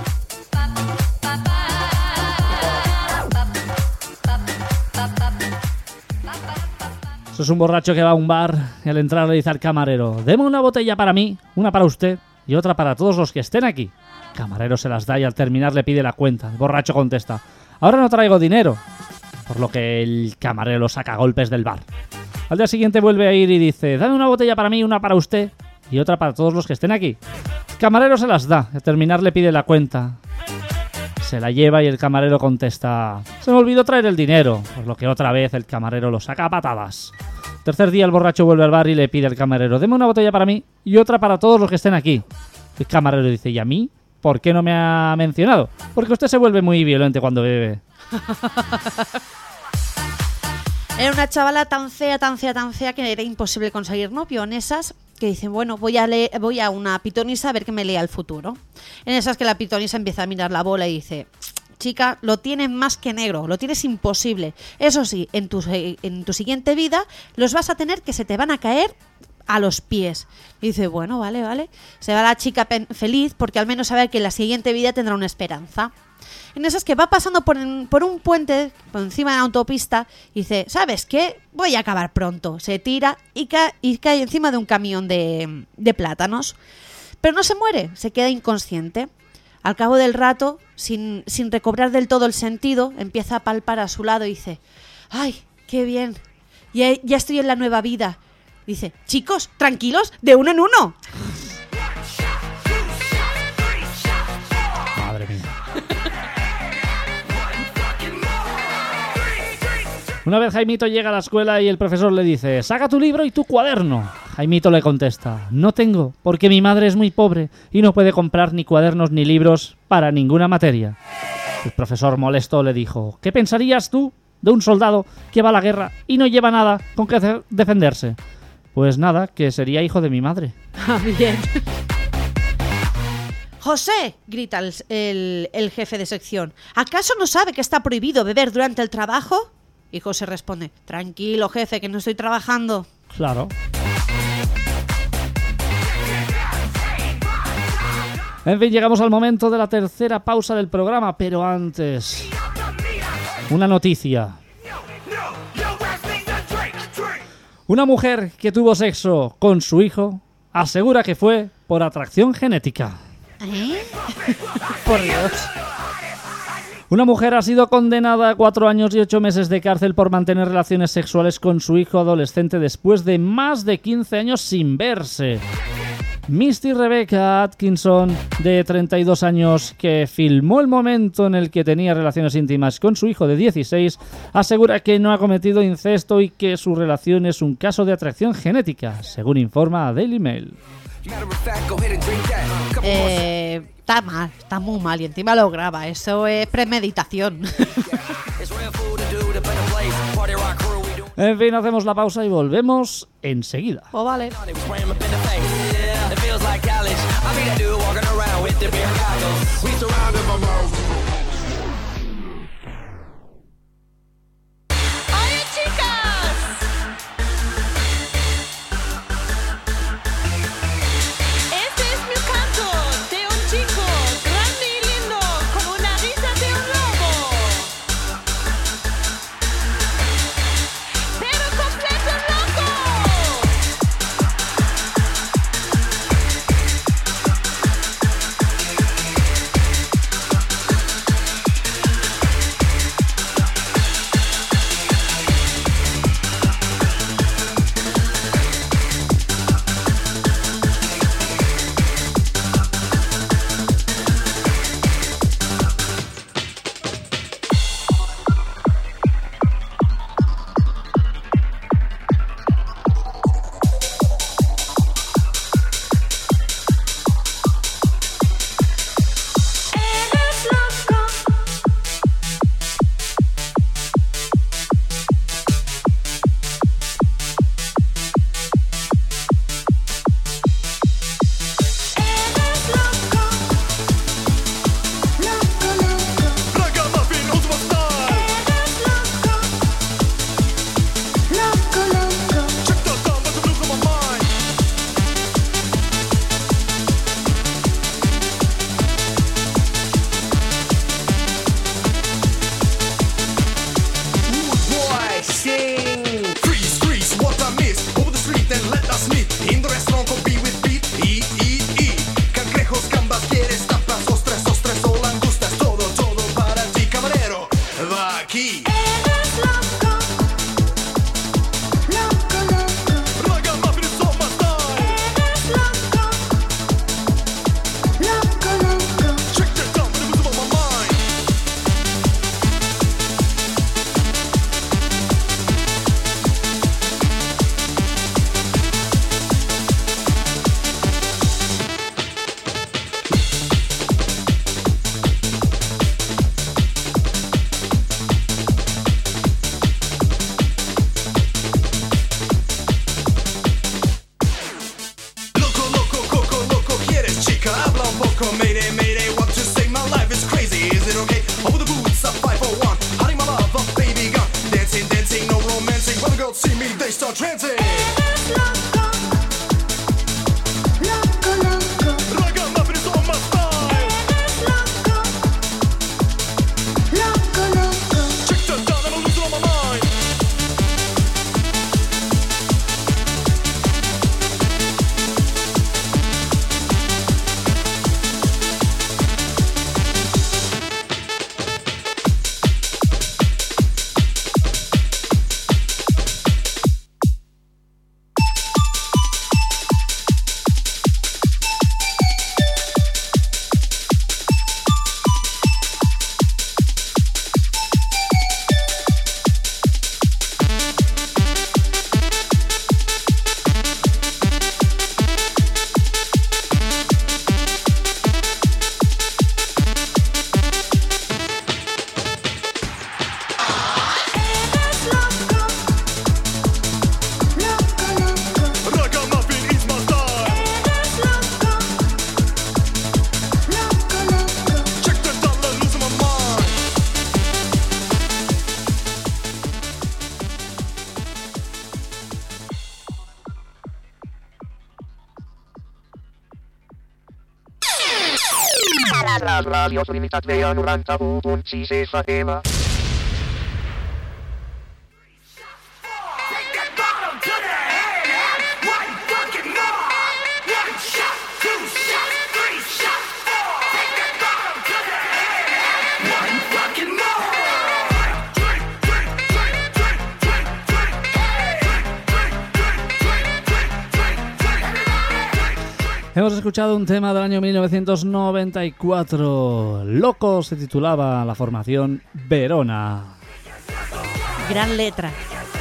Eso es un borracho que va a un bar y al entrar le dice al camarero: deme una botella para mí, una para usted y otra para todos los que estén aquí. El camarero se las da y al terminar le pide la cuenta. El borracho contesta: ahora no traigo dinero. Por lo que el camarero lo saca a golpes del bar. Al día siguiente vuelve a ir y dice: dame una botella para mí, una para usted y otra para todos los que estén aquí. El camarero se las da. Al terminar le pide la cuenta. Se la lleva y el camarero contesta: se me olvidó traer el dinero. Por lo que otra vez el camarero lo saca a patadas. Tercer día el borracho vuelve al bar y le pide al camarero: deme una botella para mí y otra para todos los que estén aquí. El camarero dice: ¿y a mí? ¿Por qué no me ha mencionado? Porque usted se vuelve muy violento cuando bebe. Era una chavala tan fea, tan fea, tan fea que era imposible conseguir novio. En esas que dicen: bueno, voy a, leer, voy a una pitonisa a ver que me lea el futuro. En esas que la pitonisa empieza a mirar la bola y dice: chica, lo tienes más que negro, lo tienes imposible. Eso sí, en tu, en tu siguiente vida los vas a tener que se te van a caer a los pies. Y dice: bueno, vale, vale. Se va la chica pen- feliz porque al menos sabe que en la siguiente vida tendrá una esperanza. En esas que va pasando por, en, por un puente por encima de la autopista y dice: ¿sabes qué? Voy a acabar pronto. Se tira y, ca- y cae encima de un camión de, de plátanos. Pero no se muere, se queda inconsciente. Al cabo del rato, sin, sin recobrar del todo el sentido, empieza a palpar a su lado y dice: ¡ay, qué bien! Ya, ya estoy en la nueva vida. Dice: chicos, tranquilos, de uno en uno. Una vez Jaimito llega a la escuela y el profesor le dice: saca tu libro y tu cuaderno. Jaimito le contesta: no tengo, porque mi madre es muy pobre y no puede comprar ni cuadernos ni libros para ninguna materia. El profesor molesto le dijo: ¿qué pensarías tú de un soldado que va a la guerra y no lleva nada con que hacer- defenderse? Pues nada, que sería hijo de mi madre. Ah, bien. José, grita el, el, el jefe de sección, ¿acaso no sabe que está prohibido beber durante el trabajo? Y José responde: tranquilo, jefe, que no estoy trabajando. Claro. En fin, llegamos al momento de la tercera pausa del programa, pero antes, una noticia. Una mujer que tuvo sexo con su hijo asegura que fue por atracción genética. ¿Eh? Por Dios. Una mujer ha sido condenada a cuatro años y ocho meses de cárcel por mantener relaciones sexuales con su hijo adolescente después de más de quince años sin verse. Misty Rebecca Atkinson, de treinta y dos años, que filmó el momento en el que tenía relaciones íntimas con su hijo de dieciséis, asegura que no ha cometido incesto y que su relación es un caso de atracción genética, según informa Daily Mail. Eh, está mal, está muy mal y encima lo graba. Eso es premeditación. En fin, hacemos la pausa y volvemos enseguida. Oh, vale. ¡Oye, chicas! Este es mi canto de un chico grande y lindo, como una risa de un lobo. Pero completo loco. Eres loco. Eres loco. Loco, loco. Ragamuffin Ultima Style. Eres loco. Loco, loco. Check the thumb, but the blues on my mind. Rude boy, sing. Grease, grease, what I miss. Over the street and let us meet. In the restaurant, be with Pete. Eat, eat, eat. Cangrejos, gambas, quieres tapas, ostras, ostras o langostas. Todo, todo para ti, camarero. Va aquí. Eres loco. Loco, loco. Ragamuffin is on my style. Eres loco. Loco, loco. Check the thumb, but the blues on my mind. Loco, loco, coco, loco, quieres chica, habla un poco, mayday, mayday, what to say, my life is crazy, is it okay? Over the boots, a five for one, hiding my love, a baby gun, dancing, dancing, no romancing, when the girls see me, they start trancing. Eres loco. Loco, loco. Ragamuffin is on my style. Eres loco. Loco, loco. Check the down, I'm losing on my mind. La Radio Trinitat Vella noranta-u punt sis F M. Hemos escuchado un tema del año mil novecientos noventa y cuatro. Loco se titulaba la formación Verona. Gran letra.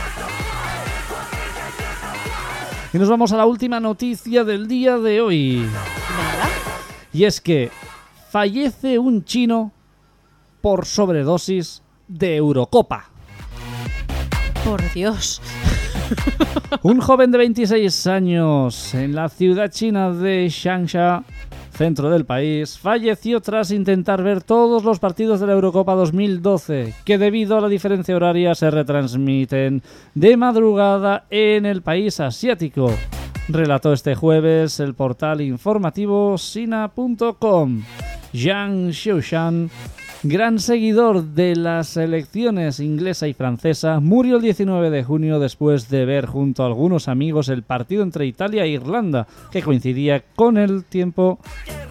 Y nos vamos a la última noticia del día de hoy. ¿Verdad? Y es que fallece un chino por sobredosis de Eurocopa. Por Dios. Un joven de veintiséis años en la ciudad china de Changsha, centro del país, falleció tras intentar ver todos los partidos de la Eurocopa dos mil doce, que debido a la diferencia horaria se retransmiten de madrugada en el país asiático. Relató este jueves el portal informativo Sina punto com. Yang Xiushan, gran seguidor de las selecciones inglesa y francesa, murió el diecinueve de junio después de ver junto a algunos amigos el partido entre Italia e Irlanda, que coincidía con el tiempo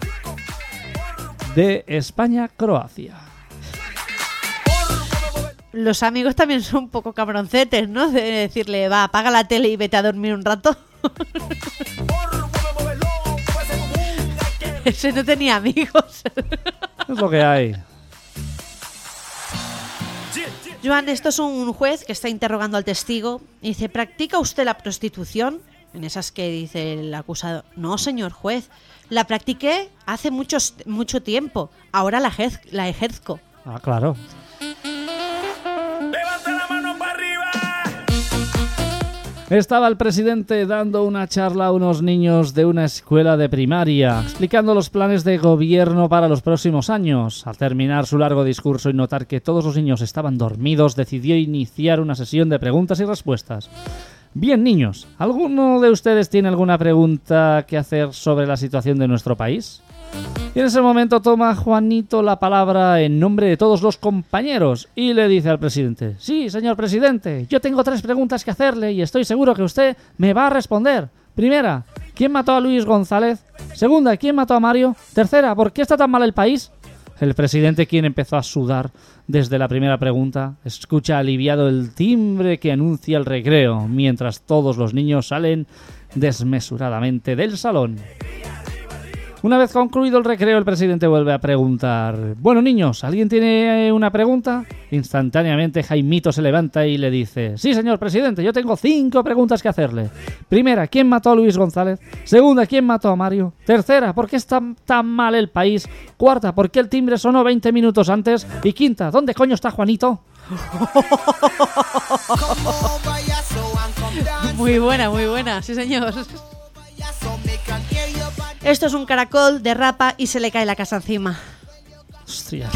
de España-Croacia. Los amigos también son un poco cabroncetes, ¿no? De decirle, va, apaga la tele y vete a dormir un rato. Ese no tenía amigos. Es lo que hay. Joan, esto es un juez que está interrogando al testigo y dice, ¿practica usted la prostitución? En esas que dice el acusado, no, señor juez, la practiqué hace muchos, mucho tiempo, ahora la, ejerz- la ejerzo. Ah, claro. ¡Levanta la mano para arriba! Estaba el presidente dando una charla a unos niños de una escuela de primaria, explicando los planes de gobierno para los próximos años. Al terminar su largo discurso y notar que todos los niños estaban dormidos, decidió iniciar una sesión de preguntas y respuestas. Bien, niños, ¿alguno de ustedes tiene alguna pregunta que hacer sobre la situación de nuestro país? Y en ese momento toma Juanito la palabra en nombre de todos los compañeros y le dice al presidente, sí, señor presidente, yo tengo tres preguntas que hacerle y estoy seguro que usted me va a responder. Primera, ¿quién mató a Luis González? Segunda, ¿quién mató a Mario? Tercera, ¿por qué está tan mal el país? El presidente, quien empezó a sudar desde la primera pregunta, escucha aliviado el timbre que anuncia el recreo, mientras todos los niños salen desmesuradamente del salón. Una vez concluido el recreo, el presidente vuelve a preguntar, bueno, niños, ¿alguien tiene una pregunta? Instantáneamente Jaimito se levanta y le dice, sí, señor presidente, yo tengo cinco preguntas que hacerle. Primera, ¿quién mató a Luis González? Segunda, ¿quién mató a Mario? Tercera, ¿por qué está tan mal el país? Cuarta, ¿por qué el timbre sonó veinte minutos antes? Y quinta, ¿dónde coño está Juanito? Muy buena, muy buena, sí señor. Esto es un caracol, derrapa y se le cae la casa encima. Hostia.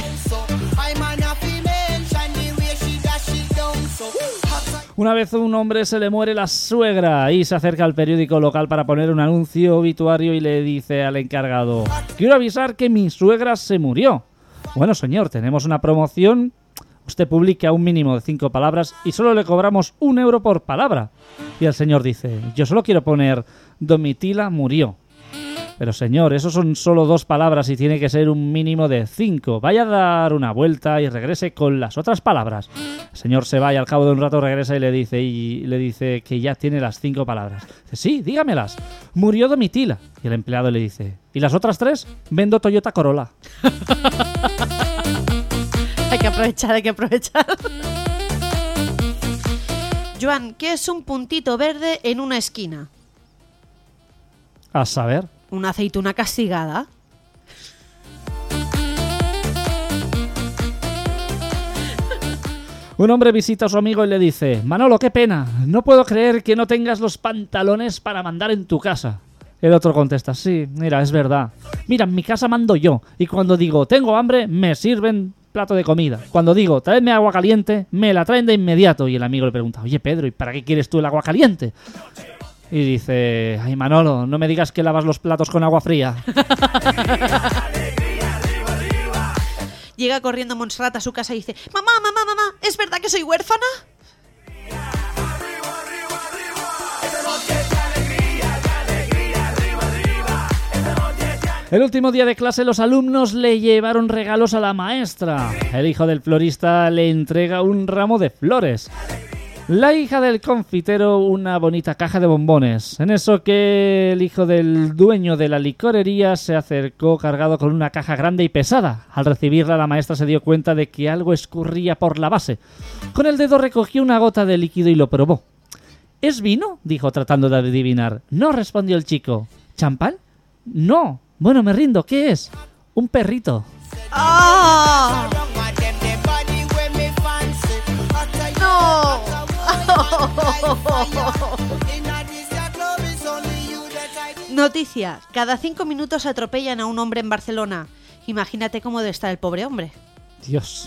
Una vez a un hombre se le muere la suegra y se acerca al periódico local para poner un anuncio obituario y le dice al encargado, quiero avisar que mi suegra se murió. Bueno, señor, tenemos una promoción. Usted publica un mínimo de cinco palabras y solo le cobramos un euro por palabra. Y el señor dice, yo solo quiero poner Domitila murió. Pero señor, eso son solo dos palabras y tiene que ser un mínimo de cinco. Vaya a dar una vuelta y regrese con las otras palabras. El señor se va y al cabo de un rato regresa y le dice y le dice que ya tiene las cinco palabras. Dice, sí, dígamelas. Murió Domitila. Y el empleado le dice, ¿y las otras tres? Vendo Toyota Corolla. Hay que aprovechar, hay que aprovechar. Joan, ¿qué es un puntito verde en una esquina? A saber. Una aceituna castigada. Un hombre visita a su amigo y le dice, Manolo, qué pena, no puedo creer que no tengas los pantalones para mandar en tu casa. El otro contesta, sí, mira, es verdad. Mira, en mi casa mando yo y cuando digo tengo hambre, me sirven plato de comida. Cuando digo traedme agua caliente, me la traen de inmediato. Y el amigo le pregunta, oye Pedro, ¿y para qué quieres tú el agua caliente? Y dice, ay Manolo, no me digas que lavas los platos con agua fría. Llega corriendo Montserrat a su casa y dice: mamá, mamá, mamá, ¿es verdad que soy huérfana? El último día de clase los alumnos le llevaron regalos a la maestra. El hijo del florista le entrega un ramo de flores. La hija del confitero una bonita caja de bombones. En eso que el hijo del dueño de la licorería se acercó cargado con una caja grande y pesada. Al recibirla la maestra se dio cuenta de que algo escurría por la base. Con el dedo recogió una gota de líquido y lo probó. ¿Es vino?, dijo tratando de adivinar. No, respondió el chico. ¿Champán? No. Bueno, me rindo. ¿Qué es? Un perrito. ¡Ah! ¡No! Noticia. Cada cinco minutos atropellan a un hombre en Barcelona. Imagínate cómo debe estar el pobre hombre. Dios.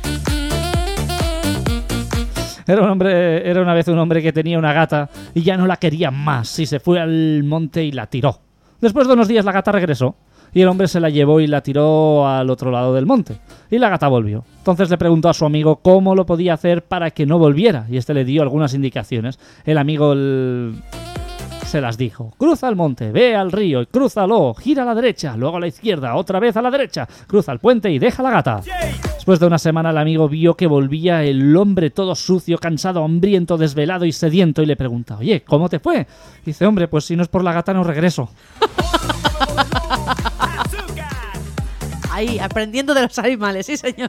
Era un hombre, era una vez un hombre que tenía una gata y ya no la quería más y se fue al monte y la tiró. Después de unos días la gata regresó y el hombre se la llevó y la tiró al otro lado del monte. Y la gata volvió. Entonces le preguntó a su amigo cómo lo podía hacer para que no volviera y este le dio algunas indicaciones. El amigo el... se las dijo. Cruza el monte, ve al río y crúzalo, gira a la derecha, luego a la izquierda, otra vez a la derecha, cruza el puente y deja la gata. Después de una semana el amigo vio que volvía el hombre todo sucio, cansado, hambriento, desvelado y sediento y le pregunta: oye, ¿cómo te fue? Dice: hombre, pues si no es por la gata no regreso. Ahí, aprendiendo de los animales, sí señor.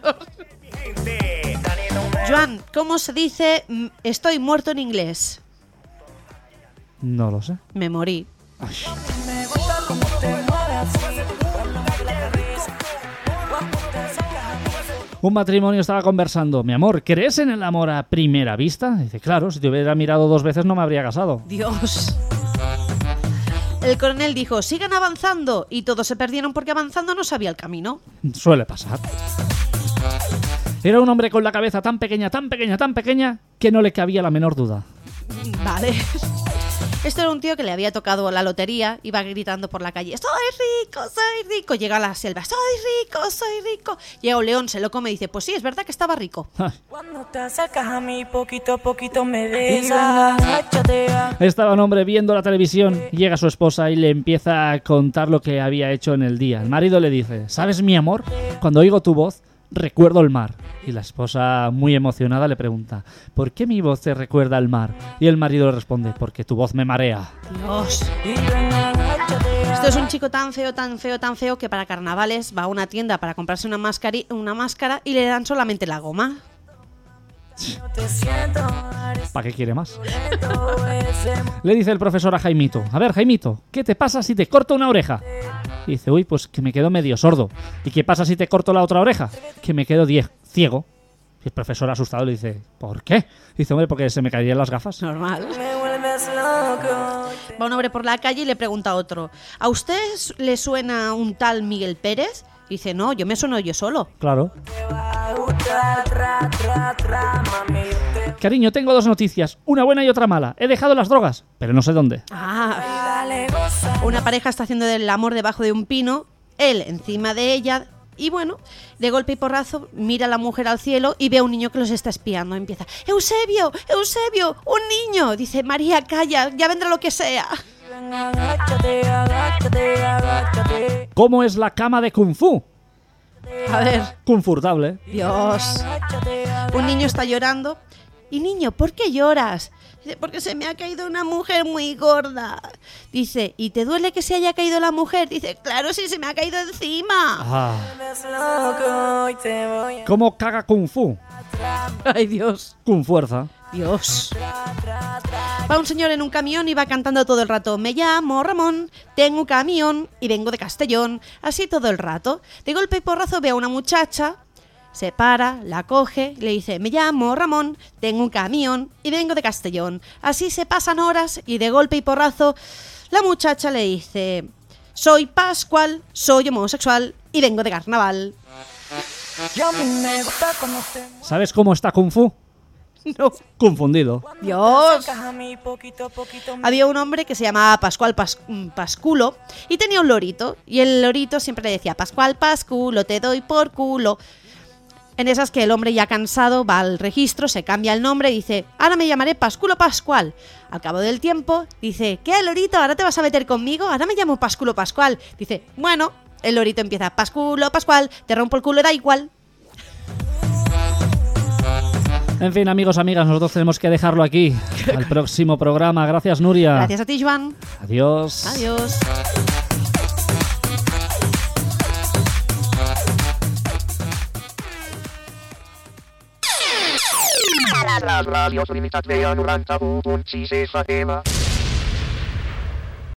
Joan, ¿cómo se dice mm, estoy muerto en inglés? No lo sé. Me morí. Ay. Un matrimonio estaba conversando. Mi amor, ¿crees en el amor a primera vista? Dice: claro, si te hubiera mirado dos veces no me habría casado. Dios. El coronel dijo: sigan avanzando. Y todos se perdieron porque avanzando no sabía el camino. Suele pasar. Era un hombre con la cabeza tan pequeña, tan pequeña, tan pequeña que no le cabía la menor duda. Vale. Esto era un tío que le había tocado la lotería, iba gritando por la calle: soy rico, soy rico. Llega a la selva: soy rico, soy rico. Llega un león, se lo come y dice: pues sí, es verdad que estaba rico. Cuando te acercas a mí, poquito a poquito me besas. Estaba un hombre viendo la televisión, llega su esposa y le empieza a contar lo que había hecho en el día. El marido le dice: ¿sabes, mi amor? Cuando oigo tu voz, recuerdo el mar. Y la esposa, muy emocionada, le pregunta: ¿por qué mi voz te recuerda al mar? Y el marido le responde: porque tu voz me marea. Dios. Esto es un chico tan feo, tan feo, tan feo que para carnavales va a una tienda para comprarse una, máscara, una máscara y le dan solamente la goma. ¿Para qué quiere más? Le dice el profesor a Jaimito: a ver, Jaimito, ¿qué te pasa si te corto una oreja? Y dice: uy, pues que me quedo medio sordo. ¿Y qué pasa si te corto la otra oreja? Que me quedo die- ciego. Y el profesor asustado le dice: ¿por qué? Dice: hombre, porque se me caerían las gafas. Normal. Va un hombre por la calle y le pregunta a otro: ¿a usted le suena un tal Miguel Pérez? Y dice: no, yo me sueno yo solo. Claro. Cariño, tengo dos noticias, una buena y otra mala. He dejado las drogas, pero no sé dónde. Ah. Una pareja está haciendo el amor debajo de un pino, él encima de ella, y bueno, de golpe y porrazo mira a la mujer al cielo y ve a un niño que los está espiando. Empieza: Eusebio, Eusebio, un niño. Dice: María, calla, ya vendrá lo que sea. ¿Cómo es la cama de Kung Fu? A ver. Confortable. Dios. Un niño está llorando. Y niño, ¿por qué lloras? Dice: porque se me ha caído una mujer muy gorda. Dice: ¿y te duele que se haya caído la mujer? Dice: claro, sí, se me ha caído encima. Ah. ¿Cómo caga Kung Fu? Ay, Dios. Con fuerza. Dios. Va un señor en un camión y va cantando todo el rato: me llamo Ramón, tengo un camión y vengo de Castellón. Así todo el rato. De golpe y porrazo ve a una muchacha, se para, la coge, le dice: me llamo Ramón, tengo un camión y vengo de Castellón. Así se pasan horas y de golpe y porrazo la muchacha le dice: soy Pascual, soy homosexual y vengo de carnaval. ¿Sabes cómo está Kung Fu? No. Confundido. Dios. Había un hombre que se llamaba Pascual Pas- Pasculo y tenía un lorito. Y el lorito siempre le decía: Pascual Pasculo, te doy por culo. En esas que el hombre ya cansado va al registro, se cambia el nombre y dice, ahora me llamaré Pasculo Pascual. Al cabo del tiempo dice, ¿qué, lorito? ¿Ahora te vas a meter conmigo? Ahora me llamo Pasculo Pascual. Dice, bueno, el lorito empieza, Pasculo Pascual, te rompo el culo, da igual. En fin, amigos, amigas, nosotros tenemos que dejarlo aquí. Al próximo programa. Gracias, Nuria. Gracias a ti, Joan. Adiós. Adiós. Les radios Limitat veien noranta-u punt sis F M.